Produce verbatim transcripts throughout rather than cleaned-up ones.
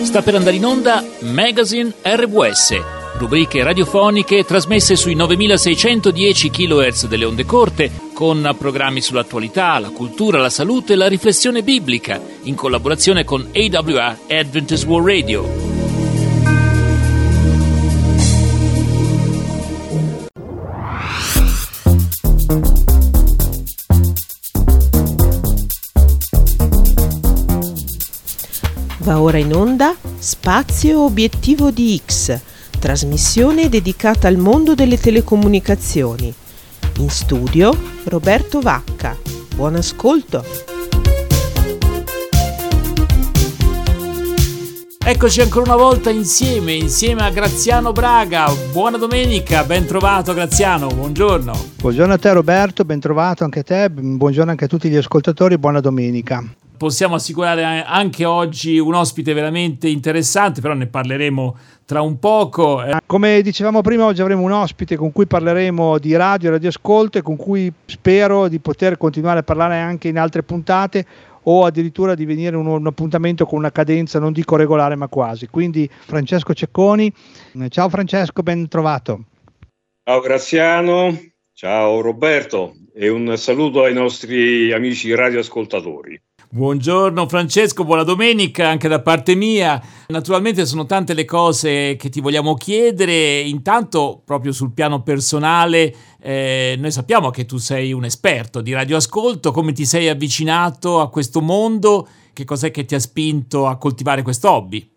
Sta per andare in onda Magazine R W S, rubriche radiofoniche trasmesse sui novemilaseicentodieci chilohertz delle onde corte, con programmi sull'attualità, la cultura, la salute e la riflessione biblica, in collaborazione con A W R Adventist World Radio. Va ora in onda Spazio Obiettivo di X, trasmissione dedicata al mondo delle telecomunicazioni. In studio Roberto Vacca. Buon ascolto. Eccoci ancora una volta insieme, insieme a Graziano Braga. Buona domenica, ben trovato Graziano, buongiorno. Buongiorno a te Roberto, ben trovato anche a te, buongiorno anche a tutti gli ascoltatori, buona domenica. Possiamo assicurare anche oggi un ospite veramente interessante, però ne parleremo tra un poco. Come dicevamo prima, oggi avremo un ospite con cui parleremo di radio, radioascolto e con cui spero di poter continuare a parlare anche in altre puntate o addirittura di venire un, un appuntamento con una cadenza, non dico regolare ma quasi. Quindi Francesco Cecconi. Ciao Francesco, ben trovato. Ciao Graziano, ciao Roberto e un saluto ai nostri amici radioascoltatori. Buongiorno Francesco, buona domenica anche da parte mia. Naturalmente sono tante le cose che ti vogliamo chiedere. Intanto, proprio sul piano personale, eh, noi sappiamo che tu sei un esperto di radioascolto. Come ti sei avvicinato a questo mondo? Che cos'è che ti ha spinto a coltivare questo hobby?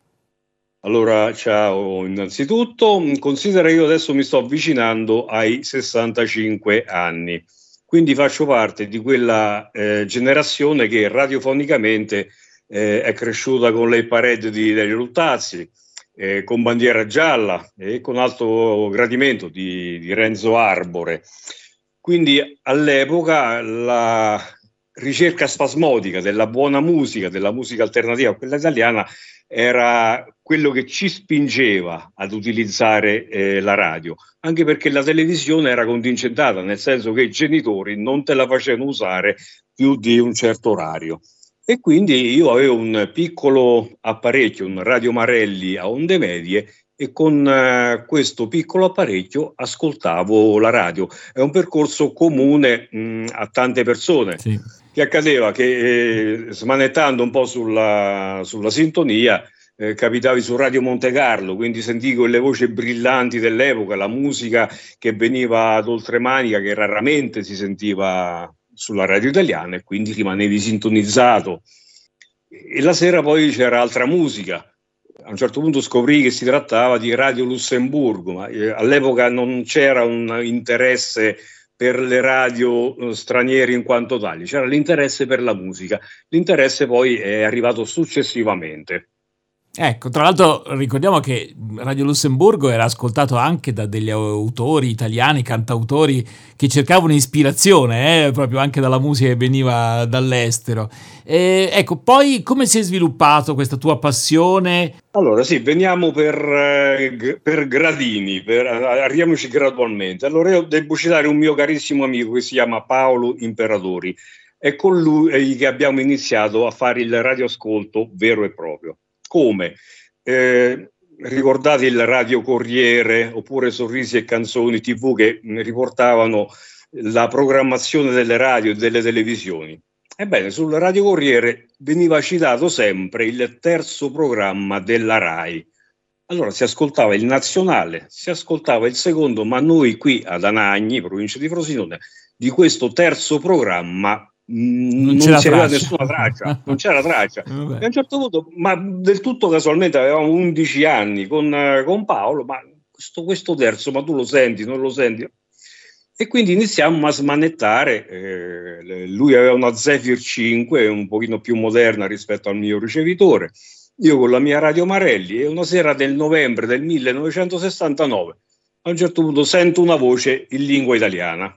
Allora, ciao innanzitutto. Considera che io adesso mi sto avvicinando ai sessantacinque anni. Quindi faccio parte di quella eh, generazione che radiofonicamente eh, è cresciuta con le parade di Lelio Luttazzi, eh, con Bandiera Gialla e con alto gradimento di, di Renzo Arbore. Quindi all'epoca la ricerca spasmodica della buona musica, della musica alternativa, quella italiana, era quello che ci spingeva ad utilizzare eh, la radio, anche perché la televisione era contingentata, nel senso che i genitori non te la facevano usare più di un certo orario. E quindi io avevo un piccolo apparecchio, un Radio Marelli a onde medie, e con uh, questo piccolo apparecchio ascoltavo la radio. È un percorso comune mh, a tante persone. Sì. Che accadeva che eh, smanettando un po' sulla, sulla sintonia eh, capitavi su Radio Monte Carlo, quindi sentivi quelle voci brillanti dell'epoca, la musica che veniva ad oltremanica che raramente si sentiva sulla radio italiana, e quindi rimanevi sintonizzato. E la sera poi c'era altra musica. A un certo punto scoprì che si trattava di Radio Lussemburgo, ma eh, all'epoca non c'era un interesse per le radio eh, straniere in quanto tali, c'era l'interesse per la musica. L'interesse poi è arrivato successivamente. Ecco, tra l'altro ricordiamo che Radio Lussemburgo era ascoltato anche da degli autori italiani, cantautori che cercavano ispirazione, eh, proprio anche dalla musica che veniva dall'estero. E, ecco, poi come si è sviluppato questa tua passione? Allora sì, veniamo per, eh, per gradini, per, arriviamoci gradualmente. Allora io devo citare un mio carissimo amico che si chiama Paolo Imperatori. È con lui che abbiamo iniziato a fare il radioascolto vero e proprio. Come? Eh, ricordate il Radio Corriere oppure Sorrisi e Canzoni tivù che riportavano la programmazione delle radio e delle televisioni? Ebbene, sul Radio Corriere veniva citato sempre il terzo programma della RAI. Allora si ascoltava il nazionale, si ascoltava il secondo, ma noi qui ad Anagni, provincia di Frosinone, di questo terzo programma non, non c'era nessuna traccia, non c'era traccia. E a un certo punto, ma del tutto casualmente, avevamo undici anni con, con Paolo, ma questo, questo terzo, ma tu lo senti, non lo senti? E quindi iniziamo a smanettare. Eh, lui aveva una Zephyr cinque, un pochino più moderna rispetto al mio ricevitore, io con la mia Radio Marelli, e una sera del novembre del millenovecentosessantanove a un certo punto sento una voce in lingua italiana.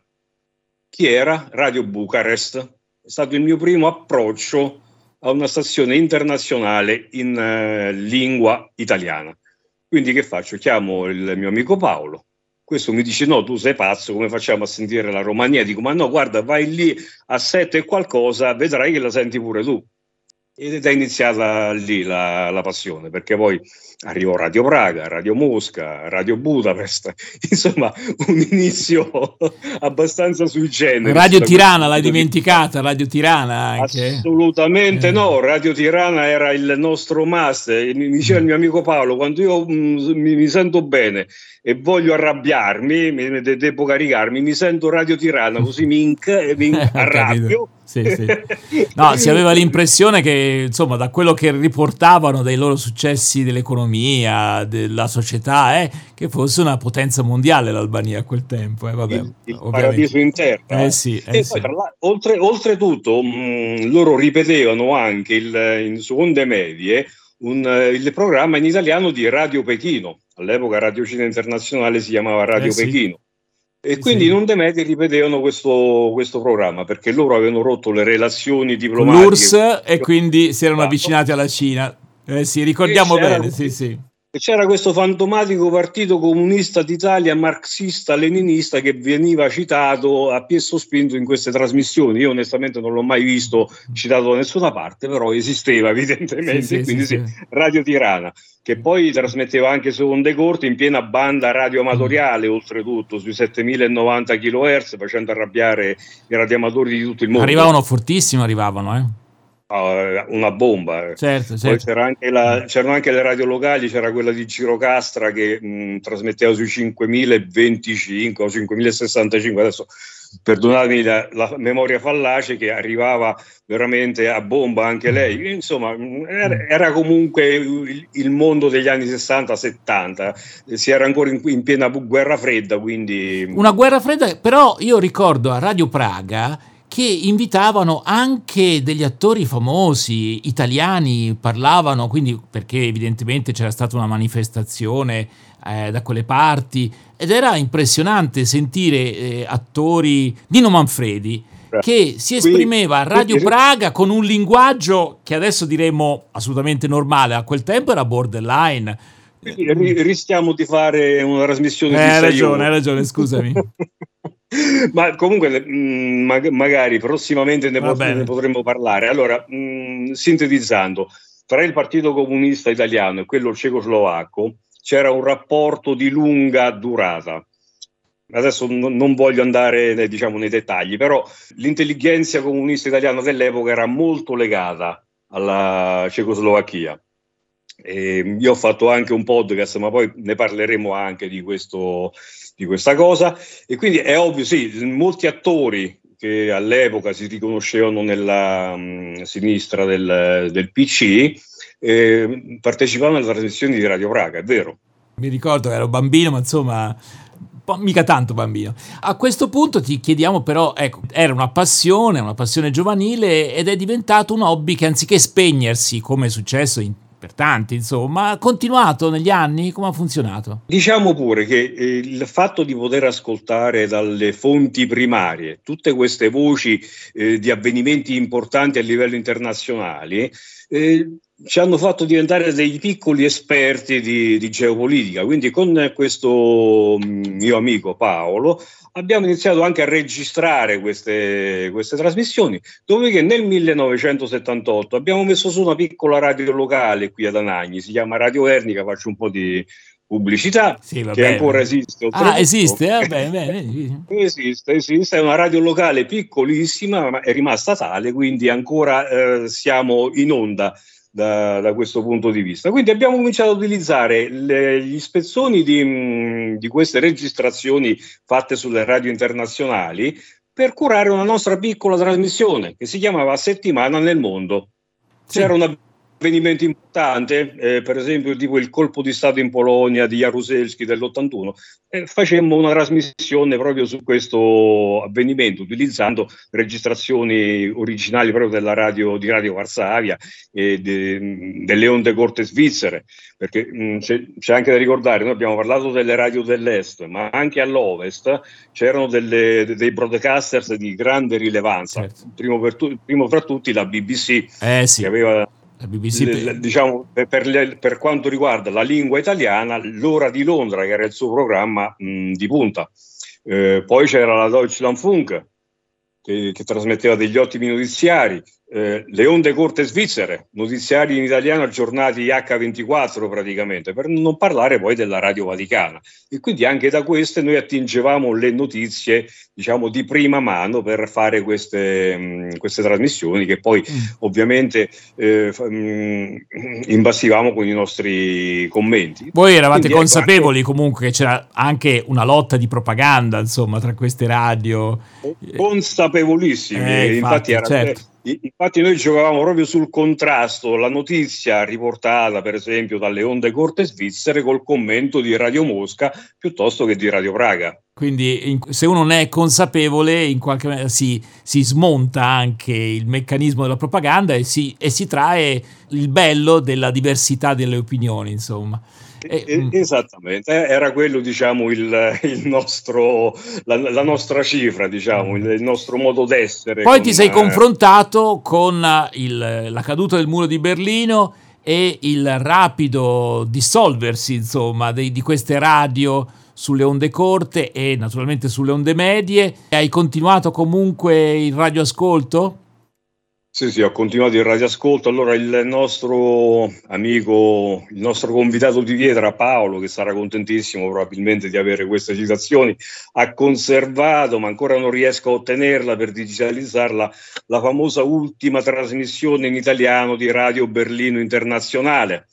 Chi era? Radio Bucarest. È stato il mio primo approccio a una stazione internazionale in uh, lingua italiana. Quindi che faccio? Chiamo il mio amico Paolo. Questo mi dice: no, tu sei pazzo, come facciamo a sentire la Romania? Dico: ma no, guarda, vai lì a sette e qualcosa, vedrai che la senti pure tu. ed è iniziata lì la, la passione, perché poi arrivò Radio Praga, Radio Mosca, Radio Budapest, insomma un inizio abbastanza sui generis. Radio Tirana l'hai dimenticata, Radio Tirana anche? Assolutamente eh. no, Radio Tirana era il nostro must. Mi diceva il mio amico Paolo, quando io mh, mi, mi sento bene e voglio arrabbiarmi, mi, de- devo caricarmi, mi sento Radio Tirana, così mi, inc- mi arrabbio. Sì, sì. No, si aveva l'impressione che, insomma, da quello che riportavano dei loro successi dell'economia, della società, eh, che fosse una potenza mondiale l'Albania a quel tempo. Eh, vabbè, il il paradiso in terra. Eh sì, eh e sì. poi, tra l'altro, oltre, oltretutto, mh, loro ripetevano anche il, in, su onde medie un, il programma in italiano di Radio Pechino. All'epoca Radio Cina Internazionale si chiamava Radio Eh sì. Pechino. E Sì, quindi sì. in onde medie ripetevano questo, questo programma, perché loro avevano rotto le relazioni Con diplomatiche. l'U R S S e quindi si erano Esatto. avvicinati alla Cina. Eh sì, ricordiamo E c'era- bene, sì, sì. E c'era questo fantomatico partito comunista d'Italia marxista-leninista che veniva citato a piè sospinto in queste trasmissioni. Io onestamente non l'ho mai visto citato da nessuna parte, però esisteva evidentemente, Sì, sì, quindi sì, sì, sì. Radio Tirana, che poi trasmetteva anche su onde corte in piena banda radioamatoriale, oltretutto sui settemilanovanta chilohertz, facendo arrabbiare i radioamatori di tutto il mondo. Arrivavano fortissimo, arrivavano, eh. Ah, una bomba. Certo, Poi certo. c'era anche la, c'erano anche le radio locali, c'era quella di Girocastra che mh, trasmetteva sui cinquemilaventicinque o cinquemilasessantacinque, adesso perdonatemi la, la memoria fallace, che arrivava veramente a bomba anche lei. Insomma, mh, era, era comunque il, il mondo degli anni sessanta settanta, si era ancora in, in piena guerra fredda, quindi... Una guerra fredda, però io ricordo a Radio Praga che invitavano anche degli attori famosi italiani, parlavano, quindi perché evidentemente c'era stata una manifestazione eh, da quelle parti, ed era impressionante sentire eh, attori, Dino Manfredi, che si esprimeva a Radio Praga con un linguaggio che adesso diremmo assolutamente normale, a quel tempo era borderline. Quindi rischiamo di fare una trasmissione eh, di hai sei ragione, ore. hai ragione, scusami. Ma comunque mh, mag- magari prossimamente ne, pot- ne potremmo parlare. Allora, mh, sintetizzando, tra il Partito Comunista Italiano e quello cecoslovacco c'era un rapporto di lunga durata. Adesso n- non voglio andare nei, diciamo, nei dettagli, però l'intelligenza comunista italiana dell'epoca era molto legata alla Cecoslovacchia. E io ho fatto anche un podcast, ma poi ne parleremo anche di questo, di questa cosa. E quindi è ovvio, sì, molti attori che all'epoca si riconoscevano nella mh, sinistra del, del P C eh, partecipavano alle trasmissioni di Radio Praga, è vero. Mi ricordo che ero bambino, ma insomma, mica tanto bambino. A questo punto ti chiediamo però, ecco, era una passione, una passione giovanile, ed è diventato un hobby che anziché spegnersi, come è successo in per tanti, insomma, ha continuato negli anni? Come ha funzionato? Diciamo pure che eh, il fatto di poter ascoltare dalle fonti primarie tutte queste voci eh, di avvenimenti importanti a livello internazionale eh, ci hanno fatto diventare dei piccoli esperti di, di geopolitica. Quindi con questo mio amico Paolo abbiamo iniziato anche a registrare queste, queste trasmissioni, dopodiché nel millenovecentosettantotto abbiamo messo su una piccola radio locale qui ad Anagni, si chiama Radio Ernica, faccio un po' di pubblicità, sì, che ancora esiste. Ah, esiste? Eh, bene, bene. esiste, esiste, è una radio locale piccolissima, ma è rimasta tale, quindi ancora eh, siamo in onda Da, da questo punto di vista. Quindi abbiamo cominciato a utilizzare le, gli spezzoni di, mh, di queste registrazioni fatte sulle radio internazionali per curare una nostra piccola trasmissione che si chiamava Settimana nel Mondo. Sì. C'era un avvenimento importante, eh, per esempio tipo il colpo di Stato in Polonia di Jaruzelski dell'ottantuno, e facemmo una trasmissione proprio su questo avvenimento utilizzando registrazioni originali proprio della radio di Radio Varsavia e de, delle onde corte svizzere, perché mh, c'è, c'è anche da ricordare, noi abbiamo parlato delle radio dell'est, ma anche all'ovest c'erano delle, dei broadcasters di grande rilevanza, certo. primo, per tu, primo fra tutti la B B C, eh, sì. che aveva la B B C le, le, diciamo per, per, per quanto riguarda la lingua italiana, l'Ora di Londra, che era il suo programma mh, di punta. Eh, poi c'era la Deutschlandfunk che, che trasmetteva degli ottimi notiziari, eh, le onde corte svizzere, notiziari in italiano aggiornati acca ventiquattro praticamente, per non parlare poi della Radio Vaticana. E quindi anche da queste noi attingevamo le notizie, diciamo, di prima mano per fare queste, mh, queste trasmissioni che poi mm. ovviamente eh, mh, imbastivamo con i nostri commenti. Voi eravate quindi consapevoli anche, comunque che c'era anche una lotta di propaganda, insomma, tra queste radio? Consapevolissimi, eh, infatti, infatti era certo. Infatti noi giocavamo proprio sul contrasto, la notizia riportata per esempio dalle onde corte svizzere col commento di Radio Mosca piuttosto che di Radio Praga. Quindi in, se uno ne è consapevole, in qualche maniera si, si smonta anche il meccanismo della propaganda e si, e si trae il bello della diversità delle opinioni, insomma. E, esattamente, era quello, diciamo, il, il nostro, la, la nostra cifra, diciamo, il, il nostro modo d'essere. Poi ti sei confrontato con il, la caduta del muro di Berlino e il rapido dissolversi, insomma, di, di queste radio sulle onde corte e naturalmente sulle onde medie. Hai continuato comunque il radioascolto? Sì, sì, ho continuato il radioascolto. Allora il nostro amico, il nostro convitato di pietra Paolo, che sarà contentissimo probabilmente di avere queste citazioni, ha conservato, ma ancora non riesco a ottenerla per digitalizzarla, la famosa ultima trasmissione in italiano di Radio Berlino Internazionale.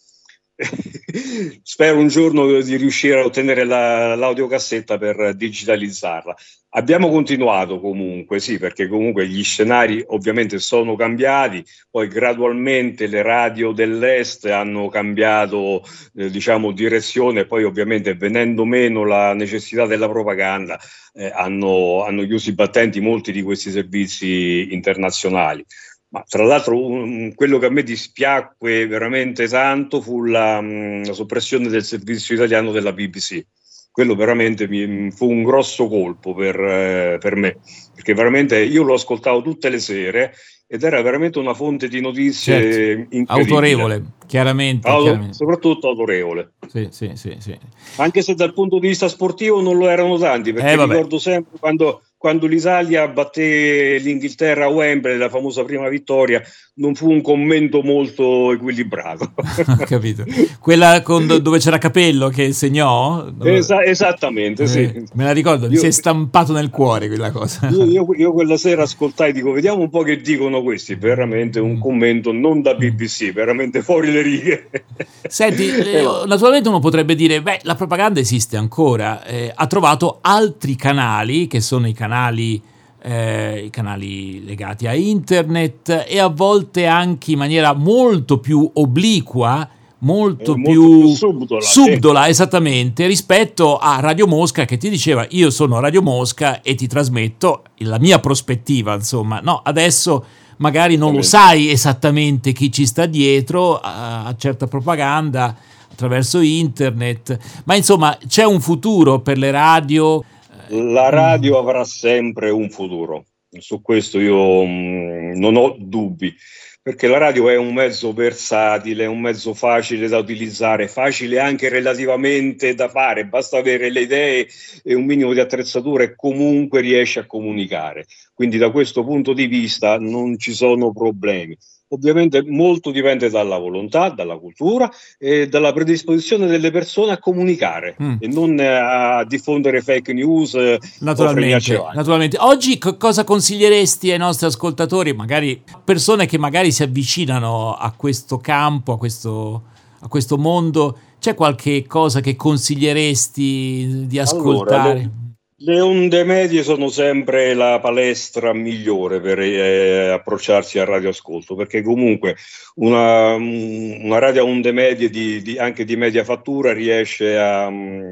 Spero un giorno di riuscire a ottenere la, l'audiocassetta per digitalizzarla. Abbiamo continuato comunque, sì, perché comunque gli scenari ovviamente sono cambiati, poi gradualmente le radio dell'est hanno cambiato eh, diciamo direzione, poi ovviamente venendo meno la necessità della propaganda eh, hanno, hanno chiuso i battenti molti di questi servizi internazionali. Ma tra l'altro um, quello che a me dispiacque veramente tanto fu la, um, la soppressione del servizio italiano della B B C. Quello veramente mi, fu un grosso colpo per, eh, per me, perché veramente io lo ascoltavo tutte le sere ed era veramente una fonte di notizie certo. autorevole, chiaramente, Auto, chiaramente. Soprattutto autorevole. Sì, sì, sì, sì. Anche se dal punto di vista sportivo non lo erano tanti, perché eh, ricordo sempre quando, quando l'Italia batté l'Inghilterra a Wembley, la famosa prima vittoria, non fu un commento molto equilibrato. Ho capito. Quella con, dove c'era Capello che segnò? Esa- esattamente, eh, sì. Me la ricordo, mi io, si è stampato nel cuore quella cosa. Io, io, io quella sera ascoltai, dico, vediamo un po' che dicono questi. Veramente un commento non da B B C, veramente fuori le righe. Senti, eh, naturalmente uno potrebbe dire, beh, la propaganda esiste ancora. Eh, ha trovato altri canali, che sono i canali... Eh, i canali legati a internet e a volte anche in maniera molto più obliqua, molto, eh, più, molto più subdola, subdola sì. Esattamente, rispetto a Radio Mosca che ti diceva io sono Radio Mosca e ti trasmetto la mia prospettiva, insomma. No, adesso magari non lo sai esattamente chi ci sta dietro a, a certa propaganda attraverso internet, ma insomma c'è un futuro per le radio. La radio avrà sempre un futuro, su questo io mh, non ho dubbi, perché la radio è un mezzo versatile, è un mezzo facile da utilizzare, facile anche relativamente da fare, basta avere le idee e un minimo di attrezzatura e comunque riesce a comunicare. Quindi da questo punto di vista non ci sono problemi. Ovviamente molto dipende dalla volontà, dalla cultura e dalla predisposizione delle persone a comunicare mm. e non a diffondere fake news. Naturalmente, naturalmente. Oggi c- cosa consiglieresti ai nostri ascoltatori, magari persone che magari si avvicinano a questo campo, a questo, a questo mondo? C'è qualche cosa che consiglieresti di ascoltare? Allora, le onde medie sono sempre la palestra migliore per eh, approcciarsi al radioascolto, perché comunque una, una radio a onde medie di, di, anche di media fattura riesce a,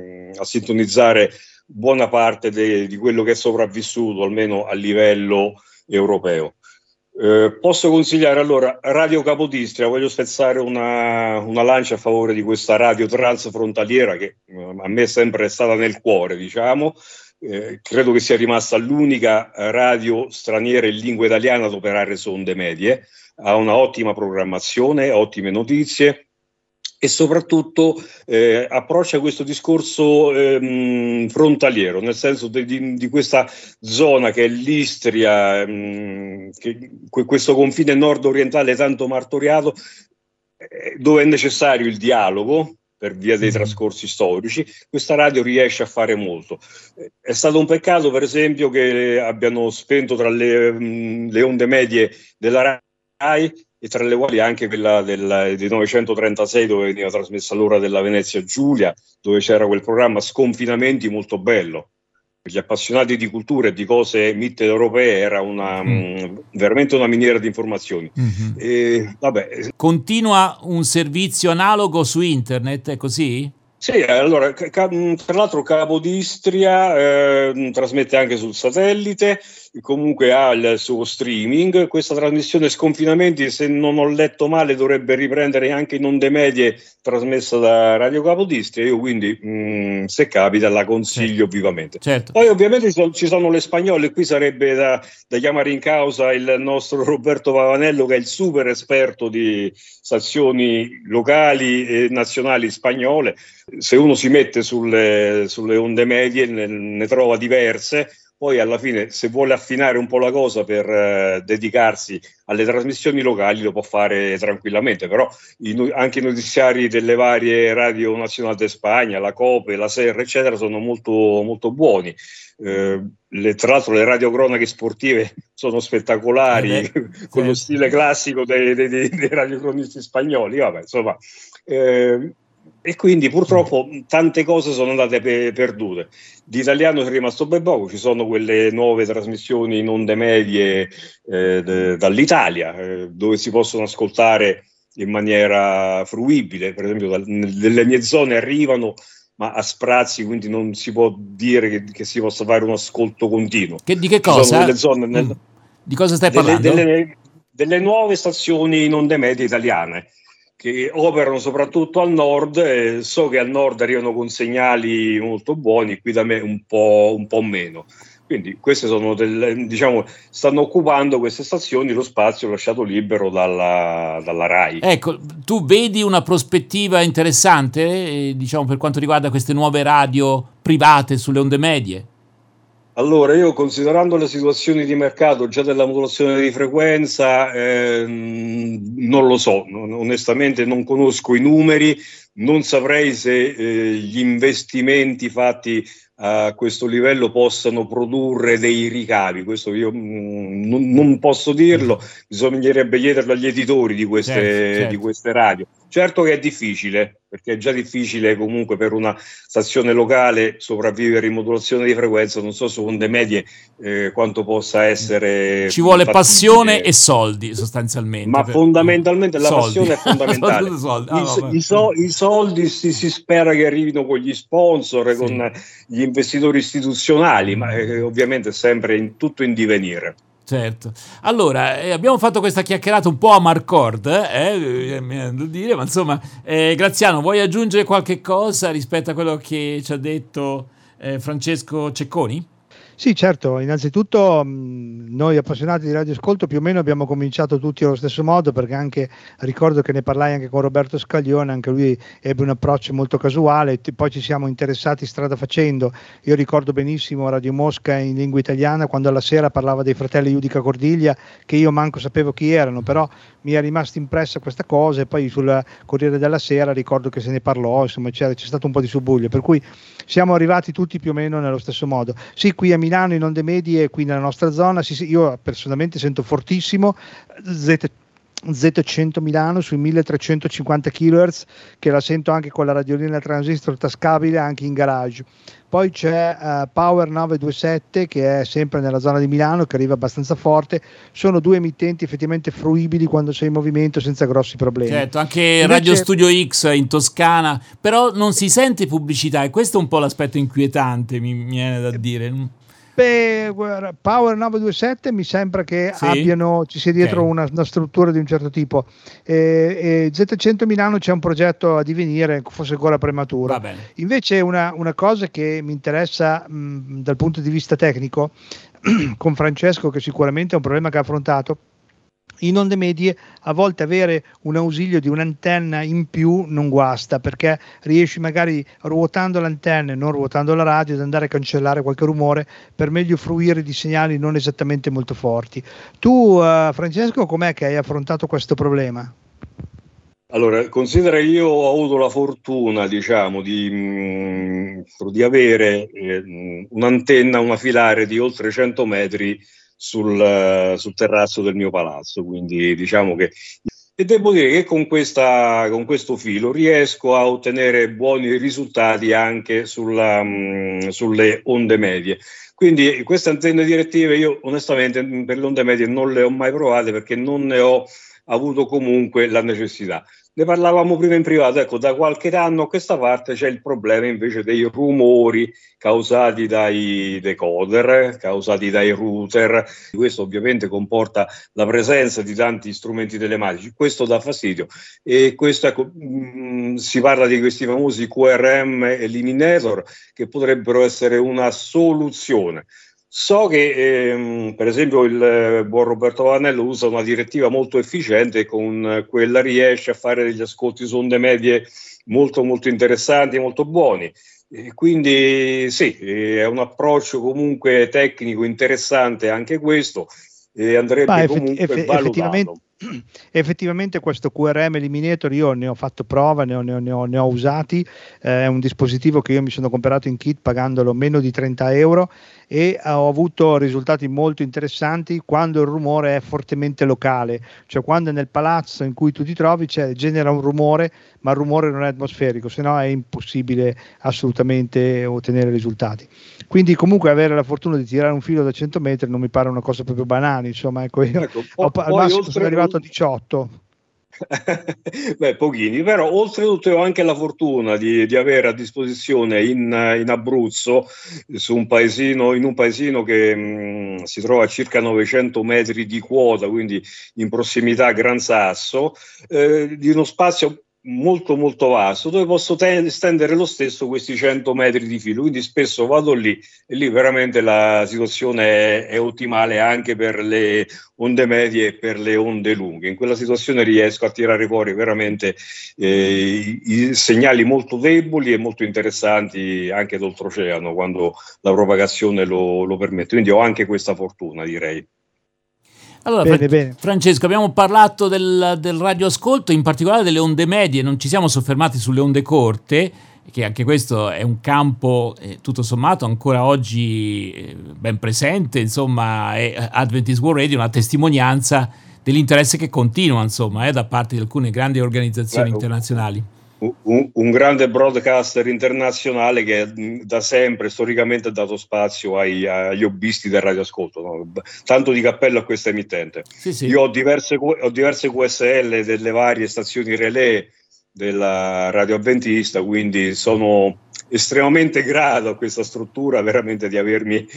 a sintonizzare buona parte de, di quello che è sopravvissuto, almeno a livello europeo. Eh, posso consigliare allora Radio Capodistria, voglio spezzare una, una lancia a favore di questa radio transfrontaliera che eh, a me è sempre stata nel cuore, diciamo. Eh, credo che sia rimasta l'unica radio straniera in lingua italiana ad operare su onde medie, ha una ottima programmazione, ottime notizie, e soprattutto eh, approccia questo discorso ehm, frontaliero, nel senso di, di, di questa zona che è l'Istria, ehm, che, questo confine nord-orientale tanto martoriato, eh, dove è necessario il dialogo per via dei trascorsi storici. Questa radio riesce a fare molto. È stato un peccato, per esempio, che abbiano spento tra le, mh, le onde medie della RAI, e tra le quali anche quella del, del novecentotrentasei, dove veniva trasmessa l'ora della Venezia Giulia, dove c'era quel programma Sconfinamenti molto bello. Per gli appassionati di cultura e di cose mitteleuropee era una, mm. mh, veramente una miniera di informazioni. Mm-hmm. E, vabbè. Continua un servizio analogo su internet, è così? Sì, allora, ca- tra l'altro Capo d'Istria eh, trasmette anche sul satellite, comunque ha il suo streaming. Questa trasmissione Sconfinamenti, se non ho letto male, dovrebbe riprendere anche in onde medie trasmessa da Radio Capo d'Istria. Io quindi, mh, se capita, la consiglio certo. vivamente. Certo. Poi ovviamente ci sono, ci sono le spagnole, qui sarebbe da, da chiamare in causa il nostro Roberto Pavanello, che è il super esperto di stazioni locali e nazionali spagnole. Se uno si mette sulle, sulle onde medie ne, ne trova diverse, poi alla fine se vuole affinare un po' la cosa per eh, dedicarsi alle trasmissioni locali lo può fare tranquillamente, però i, anche i notiziari delle varie radio nazionali di Spagna, la COPE, la SER eccetera sono molto, molto buoni. Eh, le, tra l'altro le radiocronache sportive sono spettacolari, eh beh, con sì. lo stile classico dei, dei, dei, dei radiocronisti spagnoli, vabbè, insomma, eh, e quindi purtroppo tante cose sono andate pe- perdute. Di italiano è rimasto ben poco, ci sono quelle nuove trasmissioni in onde medie eh, de- dall'Italia, eh, dove si possono ascoltare in maniera fruibile, per esempio da- nelle mie zone arrivano, ma a sprazzi, quindi non si può dire che, che si possa fare un ascolto continuo. Che, di che cosa? Ci sono delle zone nel, mm. Di cosa stai delle, parlando? Delle, delle nuove stazioni in onde medie italiane, che operano soprattutto al nord. Eh, so che al nord arrivano con segnali molto buoni, qui da me un po', un po' meno. Quindi queste sono delle, diciamo, stanno occupando queste stazioni lo spazio lasciato libero dalla, dalla RAI. Ecco, tu vedi una prospettiva interessante, eh, diciamo, per quanto riguarda queste nuove radio private sulle onde medie? Allora, io considerando le situazioni di mercato già della modulazione di frequenza, ehm, non lo so, non, onestamente non conosco i numeri, non saprei se eh, gli investimenti fatti a questo livello possano produrre dei ricavi. Questo io mh, non, non posso dirlo, bisognerebbe chiederlo agli editori di queste, certo, certo. di queste radio. Certo che è difficile, perché è già difficile comunque per una stazione locale sopravvivere in modulazione di frequenza, non so su onde medie eh, quanto possa essere. Ci vuole fattibile. Passione e soldi sostanzialmente. Ma per... fondamentalmente la soldi. passione è fondamentale. soldi. Ah, I, i, so, I soldi si, si spera che arrivino con gli sponsor, sì. con gli investitori istituzionali, ma eh, ovviamente sempre in, tutto in divenire. Certo. Allora, eh, abbiamo fatto questa chiacchierata un po' a Marcord, eh, eh, mi viene da dire, ma insomma, eh, Graziano, vuoi aggiungere qualche cosa rispetto a quello che ci ha detto eh, Francesco Cecconi? Sì, certo, innanzitutto mh, noi appassionati di radioascolto più o meno abbiamo cominciato tutti allo stesso modo, perché anche ricordo che ne parlai anche con Roberto Scaglione, anche lui ebbe un approccio molto casuale, t- poi ci siamo interessati strada facendo. Io ricordo benissimo Radio Mosca in lingua italiana, quando alla sera parlava dei fratelli Judica Cordiglia, che io manco sapevo chi erano, però mi è rimasta impressa questa cosa, e poi sul Corriere della Sera ricordo che se ne parlò, insomma c'era, c'è stato un po' di subbuglio, per cui siamo arrivati tutti più o meno nello stesso modo. Sì, qui a Milano in onde medie, qui nella nostra zona, sì, sì, io personalmente sento fortissimo Z cento Milano sui milletrecentocinquanta chilohertz, che la sento anche con la radiolina transistor tascabile anche in garage. Poi c'è uh, Power novecentoventisette, che è sempre nella zona di Milano, che arriva abbastanza forte. Sono due emittenti effettivamente fruibili quando sei in movimento senza grossi problemi. Certo, anche invece... Radio Studio X in Toscana, però non si sente pubblicità, e questo è un po' l'aspetto inquietante, mi, mi viene da dire. Beh, Power novecentoventisette mi sembra che sì? abbiano, ci sia dietro okay. una, una struttura di un certo tipo. E, e Z cento Milano c'è un progetto a divenire, forse ancora prematuro. Va bene. Invece una, una cosa che mi interessa mh, dal punto di vista tecnico, con Francesco, che sicuramente è un problema che ha affrontato, in onde medie a volte avere un ausilio di un'antenna in più non guasta, perché riesci magari ruotando l'antenna e non ruotando la radio ad andare a cancellare qualche rumore per meglio fruire di segnali non esattamente molto forti. Tu uh, Francesco, com'è che hai affrontato questo problema? Allora, considera, io ho avuto la fortuna, diciamo, di, mh, di avere eh, un'antenna, una filare di oltre cento metri sul, sul terrazzo del mio palazzo, quindi diciamo che, e devo dire che con, questa, con questo filo riesco a ottenere buoni risultati anche sulla, mh, sulle onde medie. Quindi queste antenne direttive io onestamente per le onde medie non le ho mai provate, perché non ne ho avuto comunque la necessità. Ne parlavamo prima in privato, ecco, da qualche anno a questa parte c'è il problema invece dei rumori causati dai decoder, causati dai router. Questo ovviamente comporta la presenza di tanti strumenti telematici, questo dà fastidio, e questo, ecco, mh, si parla di questi famosi Q R M eliminator che potrebbero essere una soluzione. So che ehm, per esempio il eh, buon Roberto Vanello usa una direttiva molto efficiente, con eh, quella riesce a fare degli ascolti su onde medie molto molto interessanti, molto buoni. E quindi sì, è un approccio comunque tecnico interessante anche questo, e andrebbe Bah, effetti- comunque eff- valutato. effettivamente, effettivamente questo Q R M eliminator io ne ho fatto prova, ne ho, ne ho- ne ho- ne ho usati, eh, è un dispositivo che io mi sono comprato in kit pagandolo meno di trenta euro, e ho avuto risultati molto interessanti quando il rumore è fortemente locale, cioè quando nel palazzo in cui tu ti trovi c'è, genera un rumore, ma il rumore non è atmosferico, se no è impossibile assolutamente ottenere risultati. Quindi comunque avere la fortuna di tirare un filo da cento metri non mi pare una cosa proprio banale, insomma, ecco, io Ecco, ho- po- al poi massimo oltre, sono arrivato a diciotto. Beh, pochini, però oltretutto ho anche la fortuna di, di avere a disposizione in, in Abruzzo, su un paesino, in un paesino che mh, si trova a circa novecento metri di quota, quindi in prossimità a Gran Sasso, eh, di uno spazio molto molto vasto, dove posso te- stendere lo stesso questi cento metri di filo, quindi spesso vado lì, e lì veramente la situazione è, è ottimale anche per le onde medie e per le onde lunghe. In quella situazione riesco a tirare fuori veramente eh, i, i segnali molto deboli e molto interessanti anche d'oltreoceano, quando la propagazione lo, lo permette, quindi ho anche questa fortuna, direi. Allora, Bene, Fra- bene. Francesco, abbiamo parlato del, del radioascolto, in particolare delle onde medie, non ci siamo soffermati sulle onde corte, che anche questo è un campo eh, tutto sommato ancora oggi eh, ben presente, insomma, è Adventist World Radio una testimonianza dell'interesse che continua, insomma, eh, da parte di alcune grandi organizzazioni Beh, internazionali. Un, un grande broadcaster internazionale che mh, da sempre storicamente ha dato spazio ai, agli hobbisti del radioascolto, no? Tanto di cappello a questa emittente. Sì, sì. Io ho diverse, ho diverse Q S L delle varie stazioni relè della radio avventista, quindi sono estremamente grato a questa struttura veramente di avermi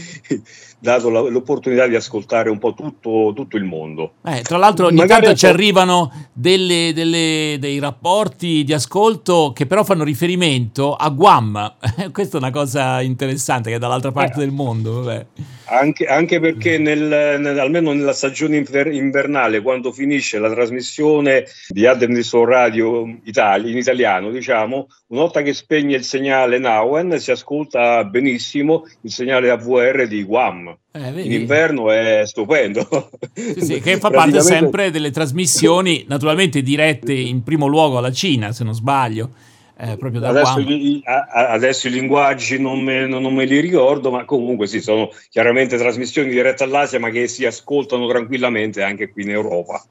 dato la, l'opportunità di ascoltare un po' tutto, tutto il mondo. Eh, tra l'altro ogni Magari tanto ci ecco- arrivano delle, delle- dei rapporti di ascolto che però fanno riferimento a Guam. Questa è una cosa interessante, che è dall'altra parte Eh. del mondo. Vabbè. Anche, anche perché nel, nel- almeno nella stagione inver- invernale, quando finisce la trasmissione di Adventist World Radio Italia, in italiano, diciamo, una volta che spegne il segnale Nauen, si ascolta benissimo il segnale A V R di Guam. Eh, vedi? In inverno è stupendo. Sì, sì, che fa parte Praticamente- sempre delle trasmissioni, naturalmente dirette in primo luogo alla Cina, se non sbaglio, eh, proprio da Adesso, Guam. i, a- a- adesso i linguaggi non me, non me li ricordo, ma comunque sì, sono chiaramente trasmissioni dirette all'Asia, ma che si ascoltano tranquillamente anche qui in Europa.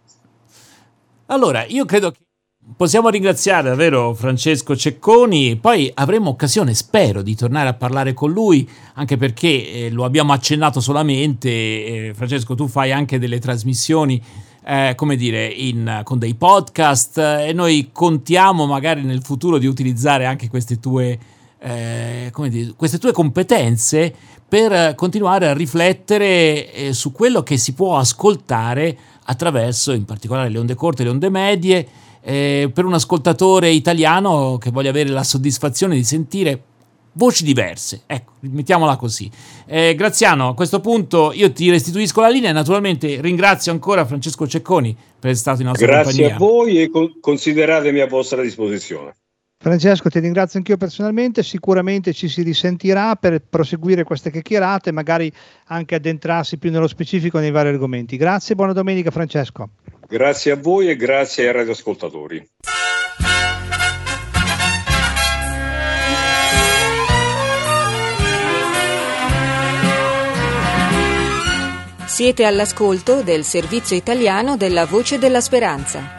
Allora, io credo che possiamo ringraziare davvero Francesco Cecconi, poi avremo occasione, spero, di tornare a parlare con lui, anche perché eh, lo abbiamo accennato solamente. eh, Francesco, tu fai anche delle trasmissioni, eh, come dire, in, con dei podcast, eh, e noi contiamo magari nel futuro di utilizzare anche queste tue, eh, come dire, queste tue competenze per eh, continuare a riflettere eh, su quello che si può ascoltare attraverso, in particolare, le onde corte e le onde medie, eh, per un ascoltatore italiano che voglia avere la soddisfazione di sentire voci diverse, ecco, mettiamola così. Eh, Graziano, a questo punto io ti restituisco la linea e naturalmente ringrazio ancora Francesco Cecconi per essere stato in nostra Grazie compagnia. Grazie a voi e con- consideratemi a vostra disposizione. Francesco, ti ringrazio anch'io personalmente, sicuramente ci si risentirà per proseguire queste chiacchierate e magari anche addentrarsi più nello specifico nei vari argomenti. Grazie, buona domenica Francesco. Grazie a voi e grazie ai radioascoltatori. Siete all'ascolto del servizio italiano della Voce della Speranza.